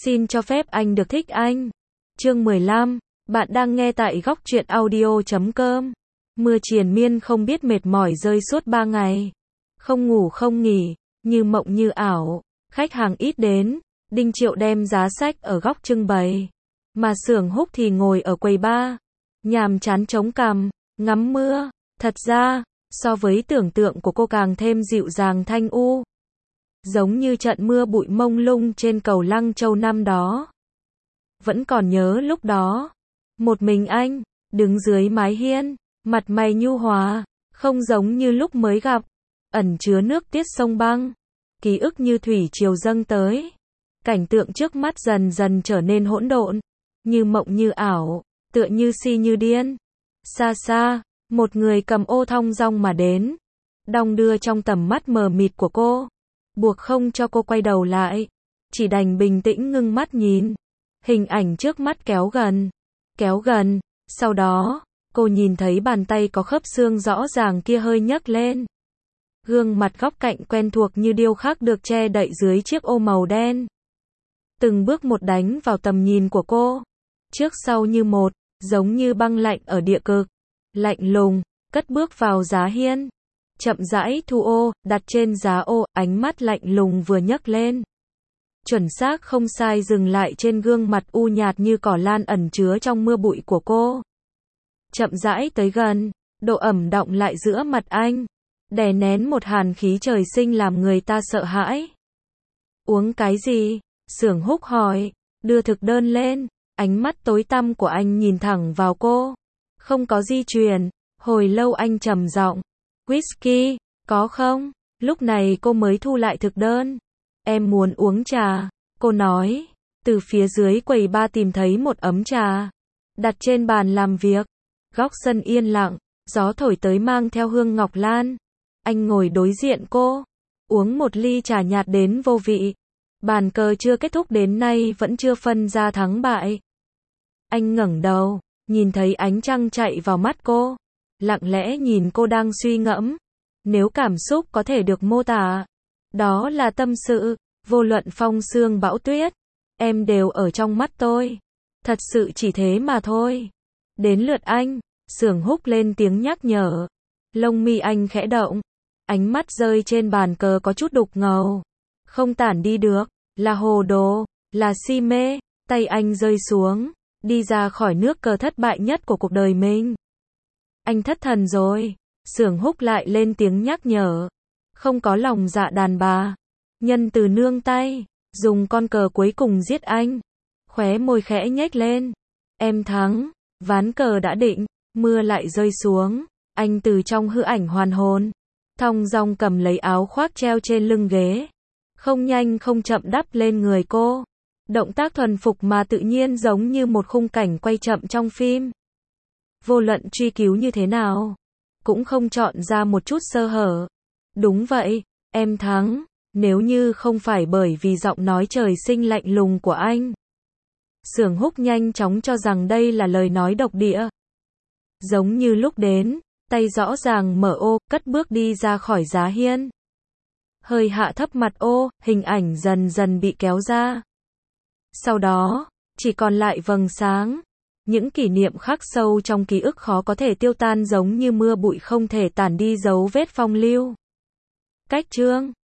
Xin cho phép anh được thích anh. Chương 15. Bạn đang nghe tại góc truyện audio.com. Mưa triền miên không biết mệt mỏi rơi suốt 3 ngày. Không ngủ không nghỉ, như mộng như ảo. Khách hàng ít đến, Đinh Triệu đem giá sách ở góc trưng bày. Mà Xưởng Húc thì ngồi ở quầy bar, nhàm chán chống cằm, ngắm mưa. Thật ra, so với tưởng tượng của cô càng thêm dịu dàng thanh u. Giống như trận mưa bụi mông lung trên cầu Lăng Châu năm đó. Vẫn còn nhớ lúc đó, một mình anh, đứng dưới mái hiên, mặt mày nhu hòa, không giống như lúc mới gặp, ẩn chứa nước tiết sông băng. Ký ức như thủy triều dâng tới. Cảnh tượng trước mắt dần dần trở nên hỗn độn, như mộng như ảo, tựa như si như điên. Xa xa, một người cầm ô thong dong mà đến, đong đưa trong tầm mắt mờ mịt của cô, buộc không cho cô quay đầu lại, chỉ đành bình tĩnh ngưng mắt nhìn. Hình ảnh trước mắt kéo gần, sau đó, cô nhìn thấy bàn tay có khớp xương rõ ràng kia hơi nhấc lên. Gương mặt góc cạnh quen thuộc như điêu khắc được che đậy dưới chiếc ô màu đen. Từng bước một đánh vào tầm nhìn của cô, trước sau như một, giống như băng lạnh ở địa cực. Lạnh lùng, cất bước vào giá hiên, chậm rãi thu ô, đặt trên giá ô, ánh mắt lạnh lùng vừa nhấc lên. Chuẩn xác không sai dừng lại trên gương mặt u nhạt như cỏ lan ẩn chứa trong mưa bụi của cô. Chậm rãi tới gần, độ ẩm đọng lại giữa mặt anh, đè nén một hàn khí trời sinh làm người ta sợ hãi. Uống cái gì? Xưởng Húc hỏi, đưa thực đơn lên, ánh mắt tối tăm của anh nhìn thẳng vào cô. Không có di truyền, hồi lâu anh trầm giọng, whisky, có không? Lúc này cô mới thu lại thực đơn. Em muốn uống trà, cô nói, từ phía dưới quầy bar tìm thấy một ấm trà, đặt trên bàn làm việc. Góc sân yên lặng, gió thổi tới mang theo hương ngọc lan. Anh ngồi đối diện cô, uống một ly trà nhạt đến vô vị. Bàn cờ chưa kết thúc đến nay vẫn chưa phân ra thắng bại. Anh ngẩng đầu, nhìn thấy ánh trăng chạy vào mắt cô, lặng lẽ nhìn cô đang suy ngẫm. Nếu cảm xúc có thể được mô tả, đó là tâm sự, vô luận phong sương bão tuyết, em đều ở trong mắt tôi. Thật sự chỉ thế mà thôi. Đến lượt anh, Xưởng Húc lên tiếng nhắc nhở. Lông mi anh khẽ động, ánh mắt rơi trên bàn cờ có chút đục ngầu. Không tản đi được, là hồ đồ, là si mê. Tay anh rơi xuống, đi ra khỏi nước cờ thất bại nhất của cuộc đời mình. Anh thất thần rồi. Xưởng Húc lại lên tiếng nhắc nhở. Không có lòng dạ đàn bà, nhân từ nương tay, dùng con cờ cuối cùng giết anh. Khóe môi khẽ nhếch lên. Em thắng, ván cờ đã định, mưa lại rơi xuống. Anh từ trong hư ảnh hoàn hồn, thong dong cầm lấy áo khoác treo trên lưng ghế. Không nhanh không chậm đắp lên người cô. Động tác thuần phục mà tự nhiên giống như một khung cảnh quay chậm trong phim. Vô luận truy cứu như thế nào, cũng không chọn ra một chút sơ hở. Đúng vậy, em thắng, nếu như không phải bởi vì giọng nói trời sinh lạnh lùng của anh. Xưởng Húc nhanh chóng cho rằng đây là lời nói độc địa. Giống như lúc đến, tay rõ ràng mở ô, cất bước đi ra khỏi giá hiên. Hơi hạ thấp mặt ô, hình ảnh dần dần bị kéo ra. Sau đó, chỉ còn lại vầng sáng. Những kỷ niệm khắc sâu trong ký ức khó có thể tiêu tan giống như mưa bụi không thể tản đi dấu vết phong lưu. Cách chương